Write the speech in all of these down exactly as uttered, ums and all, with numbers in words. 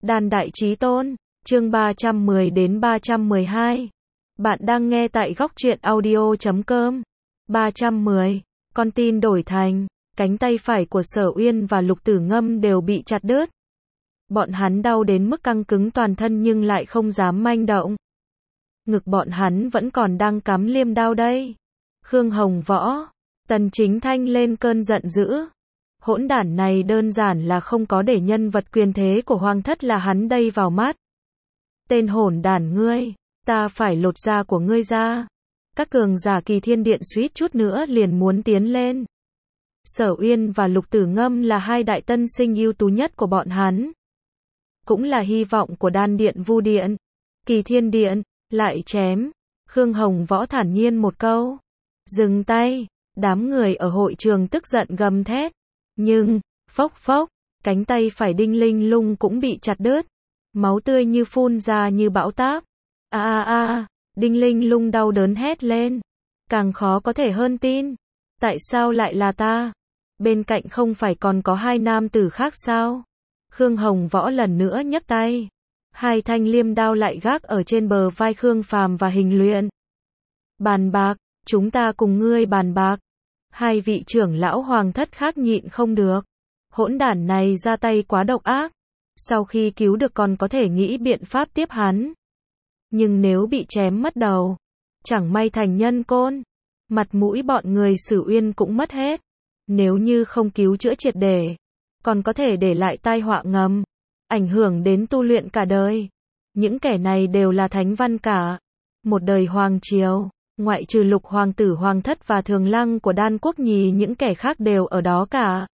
Đan Đại Chí Tôn, chương ba trăm mười đến ba trăm mười hai. Bạn đang nghe tại góc truyện audio chấm com. ba trăm mười. Con tin đổi thành, cánh tay phải của Sở Uyên và Lục Tử Ngâm đều bị chặt đứt. Bọn hắn đau đến mức căng cứng toàn thân nhưng lại không dám manh động. Ngực bọn hắn vẫn còn đang cắm liêm đao đây. Khương Hồng Võ, Tần Chính Thanh lên cơn giận dữ. Hỗn đản này đơn giản là không có để nhân vật quyền thế của Hoàng thất là hắn đây vào mắt. Tên hỗn đản ngươi, ta phải lột da của ngươi ra. Các cường giả Kỳ Thiên Điện suýt chút nữa liền muốn tiến lên. Sở Uyên và Lục Tử Ngâm là hai đại tân sinh ưu tú nhất của bọn hắn. Cũng là hy vọng của Đan Điện Vu Điện. Kỳ Thiên Điện, lại chém. Khương Hồng Võ thản nhiên một câu. Dừng tay, đám người ở hội trường tức giận gầm thét. Nhưng, phốc phốc, cánh tay phải Đinh Linh Lung cũng bị chặt đứt. Máu tươi như phun ra như bão táp. A a a, Đinh Linh Lung đau đớn hét lên. Càng khó có thể hơn tin. Tại sao lại là ta? Bên cạnh không phải còn có hai nam tử khác sao? Khương Hồng Võ lần nữa nhấc tay. Hai thanh liêm đao lại gác ở trên bờ vai Khương Phàm và Hình Luyện. Bàn bạc, chúng ta cùng ngươi bàn bạc. Hai vị trưởng lão hoàng thất khác nhịn không được. Hỗn đản này ra tay quá độc ác. Sau khi cứu được còn có thể nghĩ biện pháp tiếp hắn. Nhưng nếu bị chém mất đầu, chẳng may thành nhân côn, mặt mũi bọn người Sử Uyên cũng mất hết. Nếu như không cứu chữa triệt để, còn có thể để lại tai họa ngầm, ảnh hưởng đến tu luyện cả đời. Những kẻ này đều là thánh văn cả. Một đời hoàng triều, ngoại trừ Lục hoàng tử Hoàng thất và Thường Lăng của Đan quốc nhì, những kẻ khác đều ở đó cả.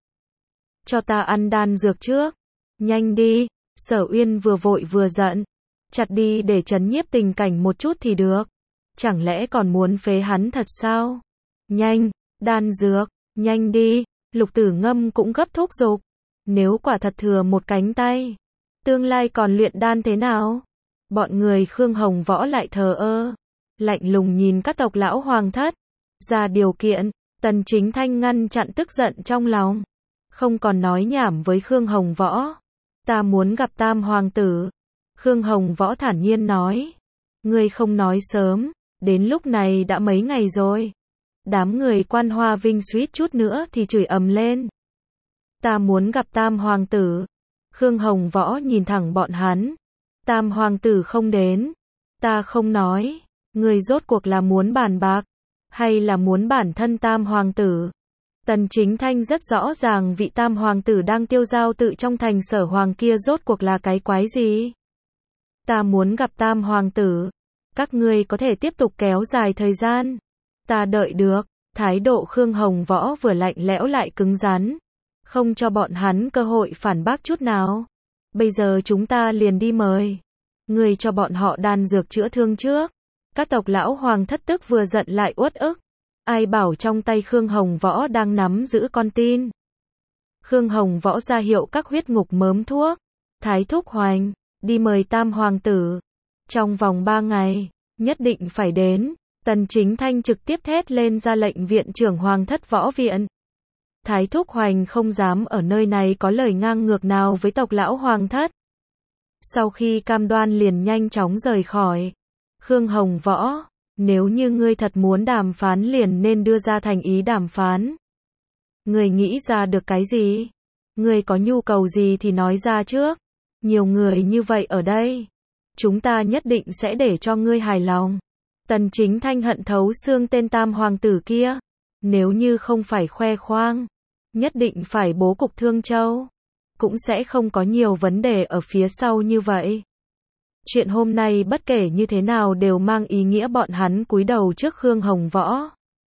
Cho ta ăn đan dược trước. Nhanh đi. Sở Uyên vừa vội vừa giận. Chặt đi để trấn nhiếp tình cảnh một chút thì được. Chẳng lẽ còn muốn phế hắn thật sao? Nhanh, đan dược, nhanh đi. Lục Tử Ngâm cũng gấp thúc giục. Nếu quả thật thừa một cánh tay, tương lai còn luyện đan thế nào? Bọn người Khương Hồng Võ lại thờ ơ, lạnh lùng nhìn các tộc lão hoàng thất. Ra điều kiện, Tần Chính Thanh ngăn chặn tức giận trong lòng. Không còn nói nhảm với Khương Hồng Võ. Ta muốn gặp Tam hoàng tử. Khương Hồng Võ thản nhiên nói. Ngươi không nói sớm, đến lúc này đã mấy ngày rồi. Đám người Quan Hoa Vinh suýt chút nữa thì chửi ầm lên. Ta muốn gặp Tam hoàng tử. Khương Hồng Võ nhìn thẳng bọn hắn. Tam hoàng tử không đến, ta không nói. Ngươi rốt cuộc là muốn bàn bạc, hay là muốn bản thân Tam hoàng tử? Tần Chính Thanh rất rõ ràng vị Tam hoàng tử đang tiêu dao tự trong thành Sở Hoàng kia rốt cuộc là cái quái gì. Ta muốn gặp Tam hoàng tử. Các ngươi có thể tiếp tục kéo dài thời gian. Ta đợi được. Thái độ Khương Hồng Võ vừa lạnh lẽo lại cứng rắn. Không cho bọn hắn cơ hội phản bác chút nào. Bây giờ chúng ta liền đi mời. Ngươi cho bọn họ đan dược chữa thương trước. Các tộc lão hoàng thất tức vừa giận lại uất ức. Ai bảo trong tay Khương Hồng Võ đang nắm giữ con tin. Khương Hồng Võ ra hiệu các huyết ngục mớm thuốc. Thái thúc hoành, đi mời Tam hoàng tử. Trong vòng ba ngày, nhất định phải đến. Tần Chính Thanh trực tiếp thét lên ra lệnh viện trưởng Hoàng thất võ viện. Thái thúc hoành không dám ở nơi này có lời ngang ngược nào với tộc lão hoàng thất. Sau khi cam đoan liền nhanh chóng rời khỏi. Khương Hồng Võ, nếu như ngươi thật muốn đàm phán liền nên đưa ra thành ý đàm phán. Ngươi nghĩ ra được cái gì? Ngươi có nhu cầu gì thì nói ra trước. Nhiều người như vậy ở đây, chúng ta nhất định sẽ để cho ngươi hài lòng. Tần Chính Thanh hận thấu xương tên Tam hoàng tử kia. Nếu như không phải khoe khoang, nhất định phải bố cục Thương Châu, cũng sẽ không có nhiều vấn đề ở phía sau như vậy. Chuyện hôm nay bất kể như thế nào đều mang ý nghĩa bọn hắn cúi đầu trước Khương Hồng Võ.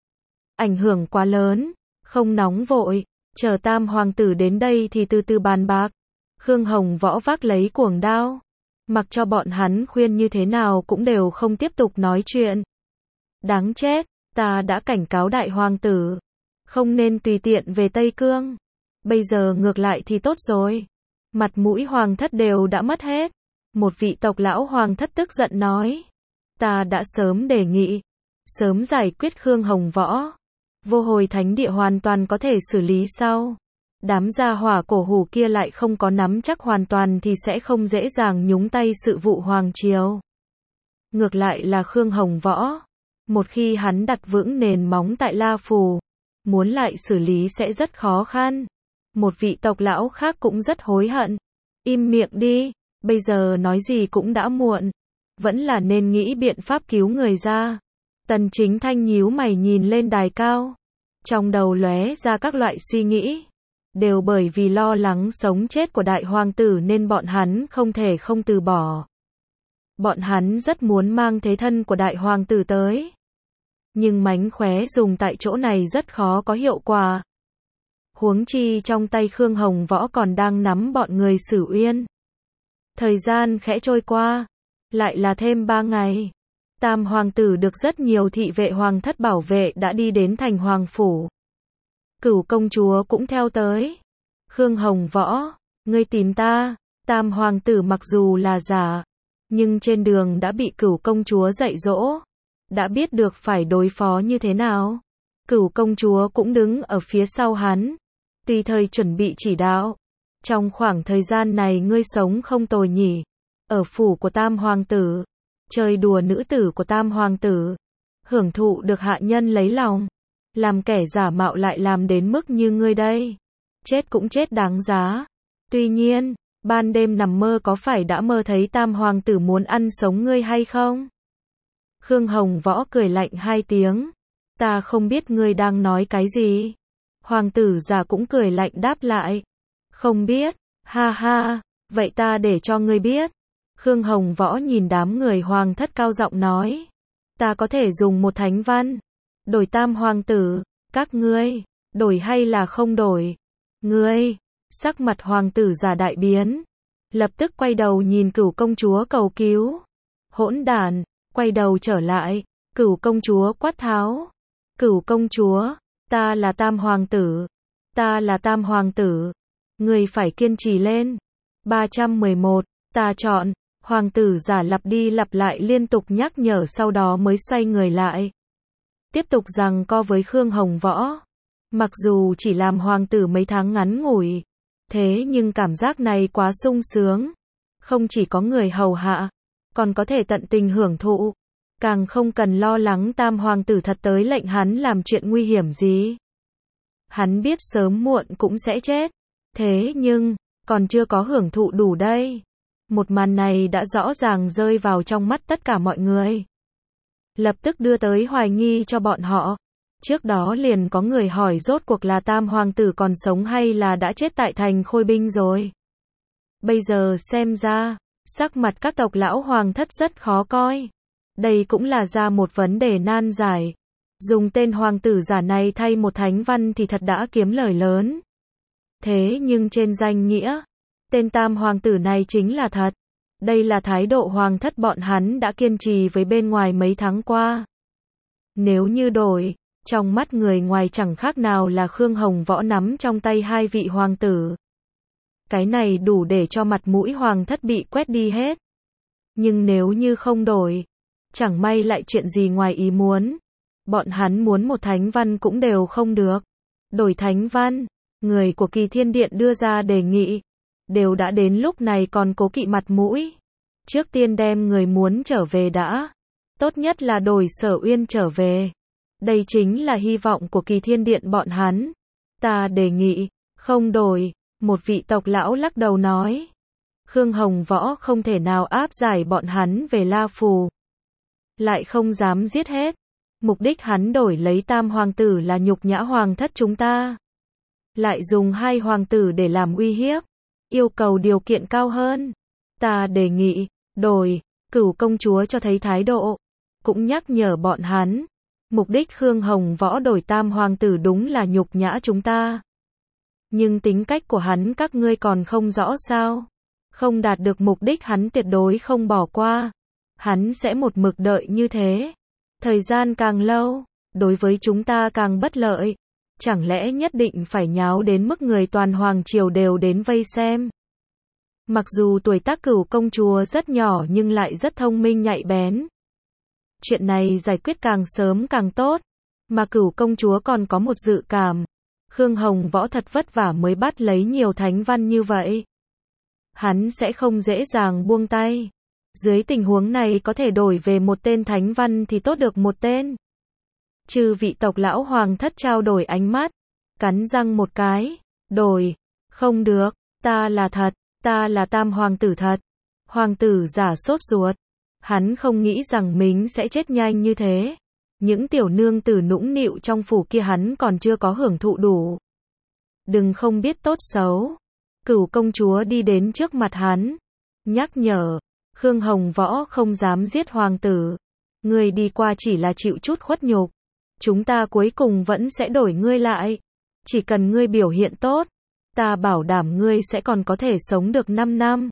Ảnh hưởng quá lớn, không nóng vội, chờ Tam hoàng tử đến đây thì từ từ bàn bạc. Khương Hồng Võ vác lấy cuồng đao, mặc cho bọn hắn khuyên như thế nào cũng đều không tiếp tục nói chuyện. Đáng chết, ta đã cảnh cáo đại hoàng tử, không nên tùy tiện về Tây Cương. Bây giờ ngược lại thì tốt rồi. Mặt mũi hoàng thất đều đã mất hết. Một vị tộc lão hoàng thất tức giận nói. Ta đã sớm đề nghị, sớm giải quyết Khương Hồng Võ. Vô Hồi Thánh Địa hoàn toàn có thể xử lý sau. Đám gia hỏa cổ hủ kia lại không có nắm chắc hoàn toàn thì sẽ không dễ dàng nhúng tay sự vụ hoàng triều. Ngược lại là Khương Hồng Võ, một khi hắn đặt vững nền móng tại La Phù, muốn lại xử lý sẽ rất khó khăn. Một vị tộc lão khác cũng rất hối hận. Im miệng đi, bây giờ nói gì cũng đã muộn. Vẫn là nên nghĩ biện pháp cứu người ra. Tần Chính Thanh nhíu mày nhìn lên đài cao. Trong đầu lóe ra các loại suy nghĩ. Đều bởi vì lo lắng sống chết của đại hoàng tử nên bọn hắn không thể không từ bỏ. Bọn hắn rất muốn mang thế thân của đại hoàng tử tới. Nhưng mánh khóe dùng tại chỗ này rất khó có hiệu quả. Huống chi trong tay Khương Hồng Võ còn đang nắm bọn người Sử Uyên. Thời gian khẽ trôi qua, lại là thêm ba ngày. Tam hoàng tử được rất nhiều thị vệ hoàng thất bảo vệ đã đi đến thành hoàng phủ. Cửu công chúa cũng theo tới. Khương Hồng Võ, ngươi tìm ta. Tam hoàng tử mặc dù là giả, nhưng trên đường đã bị cửu công chúa dạy dỗ, đã biết được phải đối phó như thế nào. Cửu công chúa cũng đứng ở phía sau hắn, tùy thời chuẩn bị chỉ đạo. Trong khoảng thời gian này ngươi sống không tồi nhỉ. Ở phủ của Tam hoàng tử, chơi đùa nữ tử của Tam hoàng tử, hưởng thụ được hạ nhân lấy lòng, làm kẻ giả mạo lại làm đến mức như ngươi đây. Chết cũng chết đáng giá. Tuy nhiên, ban đêm nằm mơ có phải đã mơ thấy Tam hoàng tử muốn ăn sống ngươi hay không? Khương Hồng Võ cười lạnh hai tiếng. Ta không biết ngươi đang nói cái gì. Hoàng tử già cũng cười lạnh đáp lại. Không biết, ha ha, vậy ta để cho ngươi biết. Khương Hồng Võ nhìn đám người hoàng thất cao giọng nói. Ta có thể dùng một thánh văn, đổi Tam hoàng tử, các ngươi, đổi hay là không đổi? Ngươi, sắc mặt hoàng tử già đại biến, lập tức quay đầu nhìn cửu công chúa cầu cứu. Hỗn đản, quay đầu trở lại, cửu công chúa quát tháo. Cửu công chúa, ta là Tam hoàng tử, ta là Tam hoàng tử, ngươi phải kiên trì lên. ba trăm mười một, ta chọn, hoàng tử giả lặp đi lặp lại liên tục nhắc nhở sau đó mới xoay người lại. Tiếp tục giằng co với Khương Hồng Võ. Mặc dù chỉ làm hoàng tử mấy tháng ngắn ngủi, thế nhưng cảm giác này quá sung sướng. Không chỉ có người hầu hạ, còn có thể tận tình hưởng thụ. Càng không cần lo lắng Tam hoàng tử thật tới lệnh hắn làm chuyện nguy hiểm gì. Hắn biết sớm muộn cũng sẽ chết. Thế nhưng, còn chưa có hưởng thụ đủ đây. Một màn này đã rõ ràng rơi vào trong mắt tất cả mọi người. Lập tức đưa tới hoài nghi cho bọn họ. Trước đó liền có người hỏi rốt cuộc là Tam hoàng tử còn sống hay là đã chết tại thành Khôi Binh rồi. Bây giờ xem ra, sắc mặt các tộc lão hoàng thất rất khó coi. Đây cũng là ra một vấn đề nan giải. Dùng tên hoàng tử giả này thay một thánh văn thì thật đã kiếm lời lớn. Thế nhưng trên danh nghĩa, tên Tam hoàng tử này chính là thật. Đây là thái độ hoàng thất bọn hắn đã kiên trì với bên ngoài mấy tháng qua. Nếu như đổi, trong mắt người ngoài chẳng khác nào là Khương Hồng Võ nắm trong tay hai vị hoàng tử. Cái này đủ để cho mặt mũi hoàng thất bị quét đi hết. Nhưng nếu như không đổi, chẳng may lại chuyện gì ngoài ý muốn. Bọn hắn muốn một thánh văn cũng đều không được. Đổi thánh văn, người của Kỳ Thiên Điện đưa ra đề nghị. Đều đã đến lúc này còn cố kỵ mặt mũi. Trước tiên đem người muốn trở về đã. Tốt nhất là đổi Sở Uyên trở về. Đây chính là hy vọng của Kỳ Thiên Điện bọn hắn. Ta đề nghị, không đổi. Một vị tộc lão lắc đầu nói. Khương Hồng Võ không thể nào áp giải bọn hắn về La Phù. Lại không dám giết hết. Mục đích hắn đổi lấy Tam hoàng tử là nhục nhã hoàng thất chúng ta. Lại dùng hai hoàng tử để làm uy hiếp. Yêu cầu điều kiện cao hơn. Ta đề nghị, đổi, cửu công chúa cho thấy thái độ. Cũng nhắc nhở bọn hắn. Mục đích Khương Hồng Võ đổi Tam hoàng tử đúng là nhục nhã chúng ta. Nhưng tính cách của hắn các ngươi còn không rõ sao. Không đạt được mục đích hắn tuyệt đối không bỏ qua. Hắn sẽ một mực đợi như thế. Thời gian càng lâu, đối với chúng ta càng bất lợi. Chẳng lẽ nhất định phải nháo đến mức người toàn hoàng triều đều đến vây xem. Mặc dù tuổi tác cửu công chúa rất nhỏ nhưng lại rất thông minh nhạy bén. Chuyện này giải quyết càng sớm càng tốt. Mà cửu công chúa còn có một dự cảm. Khương Hồng Võ thật vất vả mới bắt lấy nhiều thánh văn như vậy. Hắn sẽ không dễ dàng buông tay. Dưới tình huống này có thể đổi về một tên thánh văn thì tốt được một tên. Chư vị tộc lão hoàng thất trao đổi ánh mắt, cắn răng một cái, đổi, không được, ta là thật, ta là tam hoàng tử thật. Hoàng tử giả sốt ruột, hắn không nghĩ rằng mình sẽ chết nhanh như thế. Những tiểu nương tử nũng nịu trong phủ kia hắn còn chưa có hưởng thụ đủ. Đừng không biết tốt xấu. Cửu công chúa đi đến trước mặt hắn, nhắc nhở, Khương Hồng Võ không dám giết hoàng tử. Ngươi đi qua chỉ là chịu chút khuất nhục. Chúng ta cuối cùng vẫn sẽ đổi ngươi lại. Chỉ cần ngươi biểu hiện tốt, ta bảo đảm ngươi sẽ còn có thể sống được năm năm.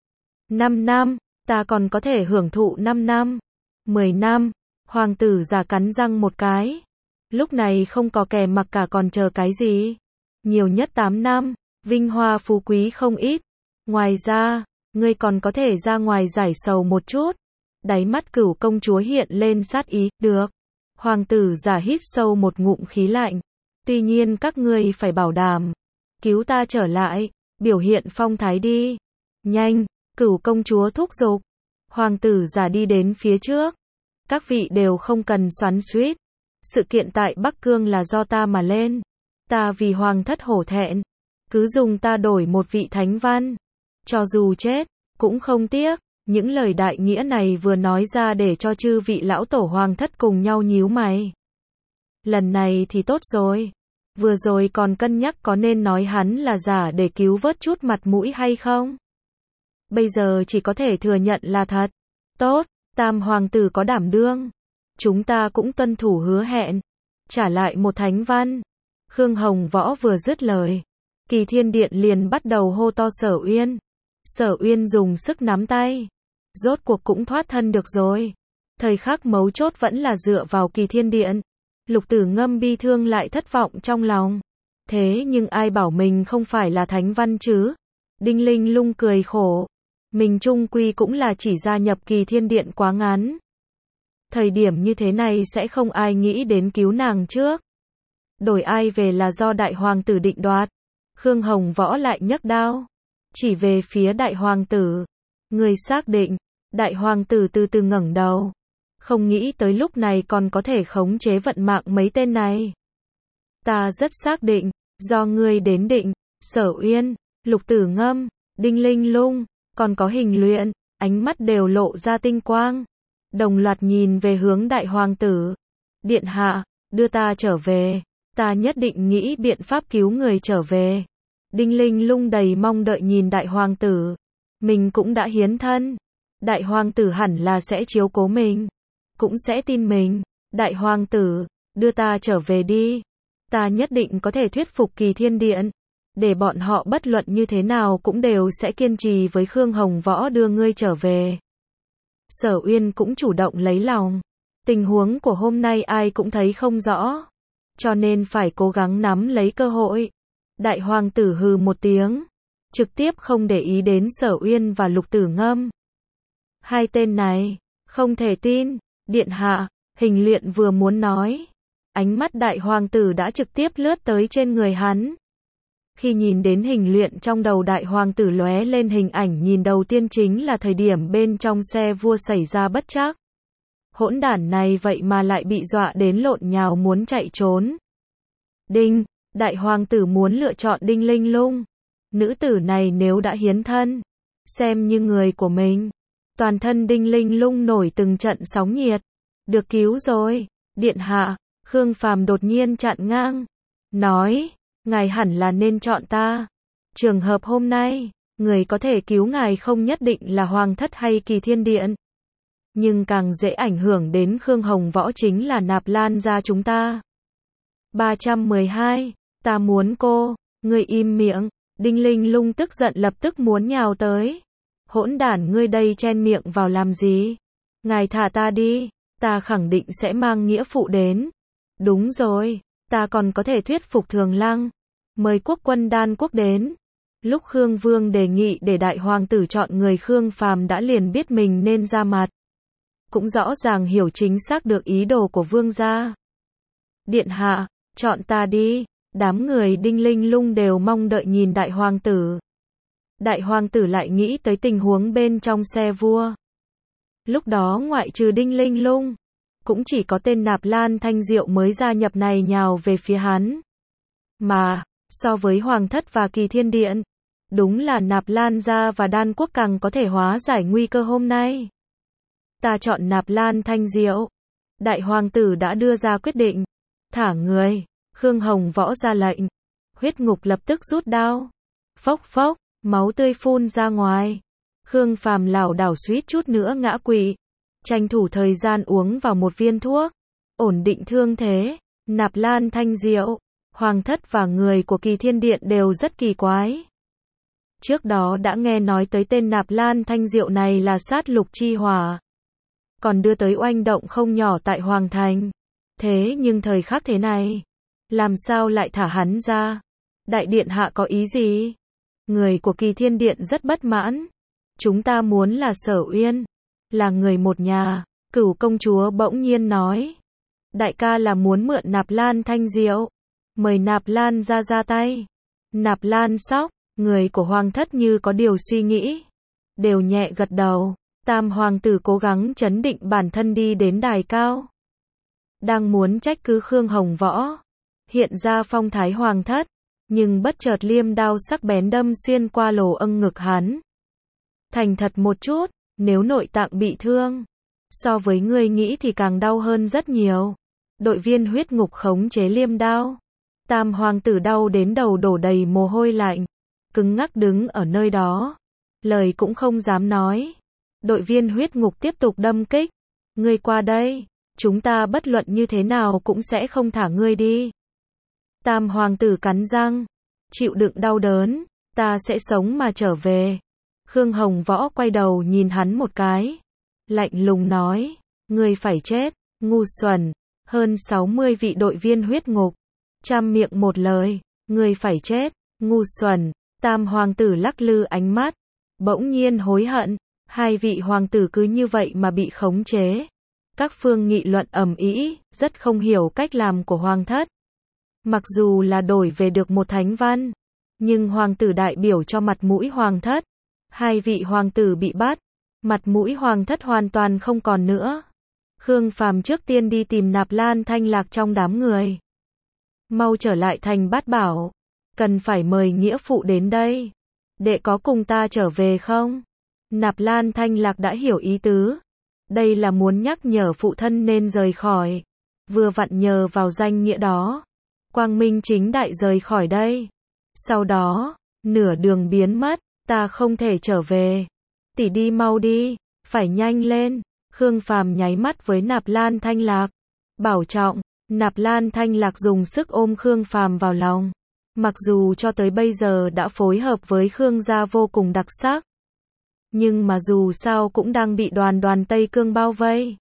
năm năm, ta còn có thể hưởng thụ năm năm. mười năm, hoàng tử già cắn răng một cái. Lúc này không có kẻ mặc cả còn chờ cái gì. Nhiều nhất tám năm, vinh hoa phú quý không ít. Ngoài ra, ngươi còn có thể ra ngoài giải sầu một chút. Đáy mắt Cửu công chúa hiện lên sát ý, được. Hoàng tử già hít sâu một ngụm khí lạnh. Tuy nhiên các ngươi phải bảo đảm, cứu ta trở lại, biểu hiện phong thái đi. Nhanh, Cửu công chúa thúc giục. Hoàng tử già đi đến phía trước. Các vị đều không cần xoắn xuýt. Sự kiện tại Bắc Cương là do ta mà lên. Ta vì hoàng thất hổ thẹn. Cứ dùng ta đổi một vị thánh văn. Cho dù chết, cũng không tiếc. Những lời đại nghĩa này vừa nói ra để cho chư vị lão tổ hoàng thất cùng nhau nhíu mày. Lần này thì tốt rồi. Vừa rồi còn cân nhắc có nên nói hắn là giả để cứu vớt chút mặt mũi hay không. Bây giờ chỉ có thể thừa nhận là thật. Tốt, tam hoàng tử có đảm đương. Chúng ta cũng tuân thủ hứa hẹn. Trả lại một thánh văn. Khương Hồng Võ vừa dứt lời. Kỳ Thiên Điện liền bắt đầu hô to Sở Uyên. Sở Uyên dùng sức nắm tay. Rốt cuộc cũng thoát thân được rồi. Thời khắc mấu chốt vẫn là dựa vào Kỳ Thiên Điện. Lục Tử Ngâm bi thương lại thất vọng trong lòng. Thế nhưng ai bảo mình không phải là thánh văn chứ? Đinh Linh Lung cười khổ. Mình chung quy cũng là chỉ gia nhập Kỳ Thiên Điện quá ngắn. Thời điểm như thế này sẽ không ai nghĩ đến cứu nàng trước. Đổi ai về là do đại hoàng tử định đoạt. Khương Hồng Võ lại nhấc đao. Chỉ về phía đại hoàng tử. Người xác định. Đại hoàng tử từ từ ngẩng đầu. Không nghĩ tới lúc này còn có thể khống chế vận mạng mấy tên này. Ta rất xác định. Do ngươi đến định. Sở Uyên, Lục Tử Ngâm, Đinh Linh Lung, còn có Hình Luyện, ánh mắt đều lộ ra tinh quang. Đồng loạt nhìn về hướng đại hoàng tử. Điện hạ, đưa ta trở về. Ta nhất định nghĩ biện pháp cứu người trở về. Đinh Linh Lung đầy mong đợi nhìn đại hoàng tử. Mình cũng đã hiến thân. Đại hoàng tử hẳn là sẽ chiếu cố mình. Cũng sẽ tin mình. Đại hoàng tử, đưa ta trở về đi. Ta nhất định có thể thuyết phục Kỳ Thiên Điện. Để bọn họ bất luận như thế nào cũng đều sẽ kiên trì với Khương Hồng Võ đưa ngươi trở về. Sở Uyên cũng chủ động lấy lòng. Tình huống của hôm nay ai cũng thấy không rõ. Cho nên phải cố gắng nắm lấy cơ hội. Đại hoàng tử hừ một tiếng. Trực tiếp không để ý đến Sở Uyên và Lục Tử Ngâm. Hai tên này, không thể tin. Điện hạ, Hình Luyện vừa muốn nói. Ánh mắt đại hoàng tử đã trực tiếp lướt tới trên người hắn. Khi nhìn đến Hình Luyện trong đầu đại hoàng tử lóe lên hình ảnh nhìn đầu tiên chính là thời điểm bên trong xe vua xảy ra bất trắc. Hỗn đản này vậy mà lại bị dọa đến lộn nhào muốn chạy trốn. Đinh, đại hoàng tử muốn lựa chọn Đinh Linh Lung. Nữ tử này nếu đã hiến thân, xem như người của mình. Toàn thân Đinh Linh Lung nổi từng trận sóng nhiệt. Được cứu rồi, điện hạ. Khương Phàm đột nhiên chặn ngang. Nói, ngài hẳn là nên chọn ta. Trường hợp hôm nay, người có thể cứu ngài không nhất định là hoàng thất hay Kỳ Thiên Điện. Nhưng càng dễ ảnh hưởng đến Khương Hồng Võ chính là Nạp Lan gia chúng ta. ba trăm mười hai, ta muốn cô, ngươi im miệng. Đinh Linh Lung tức giận lập tức muốn nhào tới. Hỗn đản ngươi đây chen miệng vào làm gì? Ngài thả ta đi, ta khẳng định sẽ mang nghĩa phụ đến. Đúng rồi, ta còn có thể thuyết phục Thường Lăng. Mời quốc quân Đan quốc đến. Lúc Khương Vương đề nghị để đại hoàng tử chọn người, Khương Phàm đã liền biết mình nên ra mặt. Cũng rõ ràng hiểu chính xác được ý đồ của vương gia. Điện hạ, chọn ta đi. Đám người Đinh Linh Lung đều mong đợi nhìn đại hoàng tử. Đại hoàng tử lại nghĩ tới tình huống bên trong xe vua. Lúc đó ngoại trừ Đinh Linh Lung, cũng chỉ có tên Nạp Lan Thanh Diệu mới gia nhập này nhào về phía hắn. Mà, so với Hoàng thất và Kỳ Thiên Điện, đúng là Nạp Lan gia và Đan Quốc càng có thể hóa giải nguy cơ hôm nay. Ta chọn Nạp Lan Thanh Diệu. Đại hoàng tử đã đưa ra quyết định. Thả người. Khương Hồng Võ ra lệnh. Huyết Ngục lập tức rút đao. Phốc phốc, máu tươi phun ra ngoài. Khương Phàm lảo đảo suýt chút nữa ngã quỵ. Tranh thủ thời gian uống vào một viên thuốc. Ổn định thương thế. Nạp Lan Thanh Diệu, Hoàng thất và người của Kỳ Thiên Điện đều rất kỳ quái. Trước đó đã nghe nói tới tên Nạp Lan Thanh Diệu này là sát lục chi hỏa. Còn đưa tới oanh động không nhỏ tại Hoàng Thành. Thế nhưng thời khắc thế này, làm sao lại thả hắn ra? Đại điện hạ có ý gì? Người của Kỳ Thiên Điện rất bất mãn. Chúng ta muốn là Sở Uyên, là người một nhà. Cửu công chúa bỗng nhiên nói. Đại ca là muốn mượn Nạp Lan Thanh Diệu. Mời Nạp Lan ra ra tay. Nạp Lan sóc, người của Hoàng thất như có điều suy nghĩ. Đều nhẹ gật đầu. Tam hoàng tử cố gắng trấn định bản thân đi đến đài cao. Đang muốn trách cứ Khương Hồng Võ. Hiện ra phong thái Hoàng thất. Nhưng bất chợt liêm đao sắc bén đâm xuyên qua lỗ âng ngực hắn. Thành thật một chút, nếu nội tạng bị thương, so với ngươi nghĩ thì càng đau hơn rất nhiều. Đội viên Huyết Ngục khống chế liêm đao. Tam hoàng tử đau đến đầu đổ đầy mồ hôi lạnh. Cứng ngắc đứng ở nơi đó. Lời cũng không dám nói. Đội viên Huyết Ngục tiếp tục đâm kích. Ngươi qua đây. Chúng ta bất luận như thế nào cũng sẽ không thả ngươi đi. Tam hoàng tử cắn răng. Chịu đựng đau đớn. Ta sẽ sống mà trở về. Khương Hồng Võ quay đầu nhìn hắn một cái. Lạnh lùng nói. Ngươi phải chết. Ngu xuẩn. Hơn sáu mươi vị đội viên Huyết Ngục. Trăm miệng một lời. Ngươi phải chết. Ngu xuẩn. Tam hoàng tử lắc lư ánh mắt. Bỗng nhiên hối hận. Hai vị hoàng tử cứ như vậy mà bị khống chế. Các phương nghị luận ầm ĩ, rất không hiểu cách làm của Hoàng thất. Mặc dù là đổi về được một thánh văn, nhưng hoàng tử đại biểu cho mặt mũi Hoàng thất. Hai vị hoàng tử bị bắt, mặt mũi Hoàng thất hoàn toàn không còn nữa. Khương Phàm trước tiên đi tìm Nạp Lan Thanh Lạc trong đám người. Mau trở lại thành Bát Bảo, cần phải mời nghĩa phụ đến đây. Đệ có cùng ta trở về không? Nạp Lan Thanh Lạc đã hiểu ý tứ. Đây là muốn nhắc nhở phụ thân nên rời khỏi. Vừa vặn nhờ vào danh nghĩa đó. Quang minh chính đại rời khỏi đây. Sau đó, nửa đường biến mất. Ta không thể trở về. Tỷ đi mau đi. Phải nhanh lên. Khương Phàm nháy mắt với Nạp Lan Thanh Lạc. Bảo trọng. Nạp Lan Thanh Lạc dùng sức ôm Khương Phàm vào lòng. Mặc dù cho tới bây giờ đã phối hợp với Khương gia vô cùng đặc sắc. Nhưng mà dù sao cũng đang bị đoàn đoàn Tây Cương bao vây.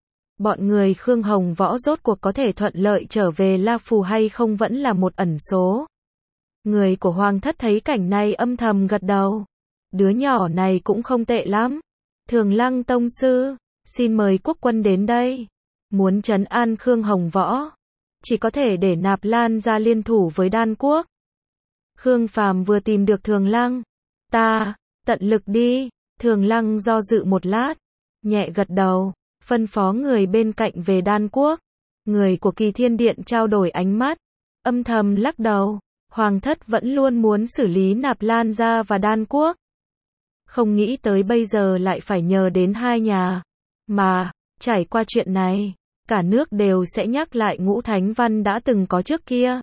Bọn người Khương Hồng Võ rốt cuộc có thể thuận lợi trở về La Phù hay không vẫn là một ẩn số. Người của Hoàng thất thấy cảnh này âm thầm gật đầu. Đứa nhỏ này cũng không tệ lắm. Thường Lăng tông sư, xin mời quốc quân đến đây. Muốn trấn an Khương Hồng Võ, chỉ có thể để Nạp Lan ra liên thủ với Đan Quốc. Khương Phàm vừa tìm được Thường Lăng. Ta, tận lực đi. Thường Lăng do dự một lát, nhẹ gật đầu, phân phó người bên cạnh về Đan Quốc. Người của Kỳ Thiên Điện trao đổi ánh mắt, âm thầm lắc đầu. Hoàng thất vẫn luôn muốn xử lý Nạp Lan gia và Đan Quốc. Không nghĩ tới bây giờ lại phải nhờ đến hai nhà. Mà, trải qua chuyện này, cả nước đều sẽ nhắc lại ngũ thánh văn đã từng có trước kia.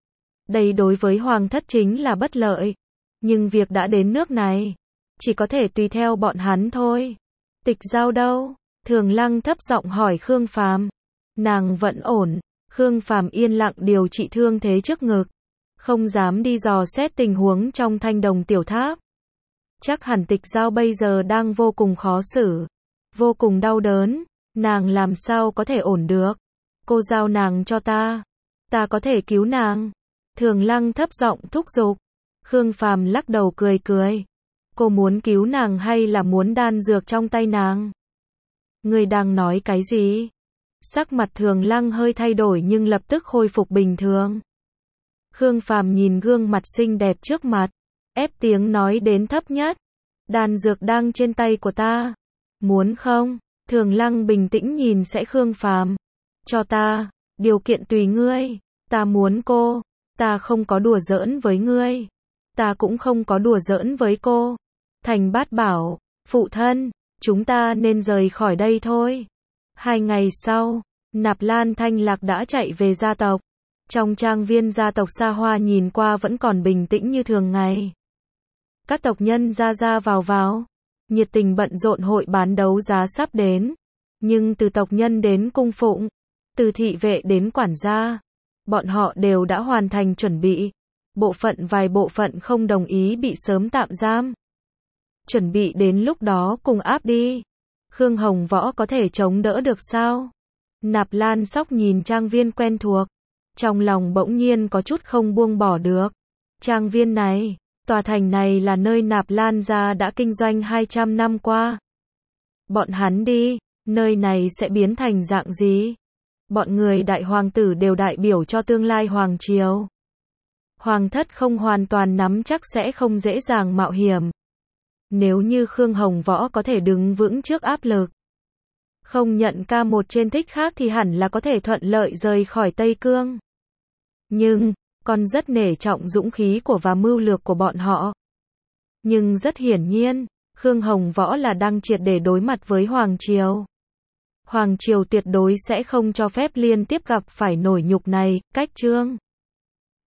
Đây đối với Hoàng thất chính là bất lợi. Nhưng việc đã đến nước này, chỉ có thể tùy theo bọn hắn thôi. Tịch Giao đâu? Thường Lăng thấp giọng hỏi Khương Phàm. Nàng vẫn ổn. Khương Phàm yên lặng điều trị thương thế trước ngực. Không dám đi dò xét tình huống trong Thanh Đồng Tiểu Tháp. Chắc hẳn Tịch Giao bây giờ đang vô cùng khó xử. Vô cùng đau đớn. Nàng làm sao có thể ổn được? Cô giao nàng cho ta. Ta có thể cứu nàng. Thường Lăng thấp giọng thúc giục. Khương Phàm lắc đầu cười cười. Cô muốn cứu nàng hay là muốn đan dược trong tay nàng? Ngươi đang nói cái gì? Sắc mặt Thường Lăng hơi thay đổi nhưng lập tức khôi phục bình thường. Khương Phàm nhìn gương mặt xinh đẹp trước mặt, ép tiếng nói đến thấp nhất. Đan dược đang trên tay của ta. Muốn không? Thường Lăng bình tĩnh nhìn sẽ Khương Phàm. Cho ta, điều kiện tùy ngươi. Ta muốn cô. Ta không có đùa giỡn với ngươi. Ta cũng không có đùa giỡn với cô. Thành Bát bảo, phụ thân, chúng ta nên rời khỏi đây thôi. Hai ngày sau, Nạp Lan Thanh Lạc đã chạy về gia tộc. Trong trang viên gia tộc xa hoa nhìn qua vẫn còn bình tĩnh như thường ngày. Các tộc nhân ra ra vào vào, nhiệt tình bận rộn hội bán đấu giá sắp đến. Nhưng từ tộc nhân đến cung phụng, từ thị vệ đến quản gia, bọn họ đều đã hoàn thành chuẩn bị. Bộ phận vài bộ phận không đồng ý bị sớm tạm giam. Chuẩn bị đến lúc đó cùng áp đi. Khương Hồng Võ có thể chống đỡ được sao? Nạp Lan Sóc nhìn trang viên quen thuộc. Trong lòng bỗng nhiên có chút không buông bỏ được. Trang viên này, tòa thành này là nơi Nạp Lan gia đã kinh doanh hai trăm năm qua. Bọn hắn đi, nơi này sẽ biến thành dạng gì? Bọn người đại hoàng tử đều đại biểu cho tương lai hoàng triều. Hoàng thất không hoàn toàn nắm chắc sẽ không dễ dàng mạo hiểm. Nếu như Khương Hồng Võ có thể đứng vững trước áp lực, không nhận ca một trên thích khác thì hẳn là có thể thuận lợi rời khỏi Tây Cương. Nhưng, con rất nể trọng dũng khí của và mưu lược của bọn họ. Nhưng rất hiển nhiên, Khương Hồng Võ là đang triệt để đối mặt với Hoàng Triều. Hoàng Triều tuyệt đối sẽ không cho phép liên tiếp gặp phải nổi nhục này. Cách chương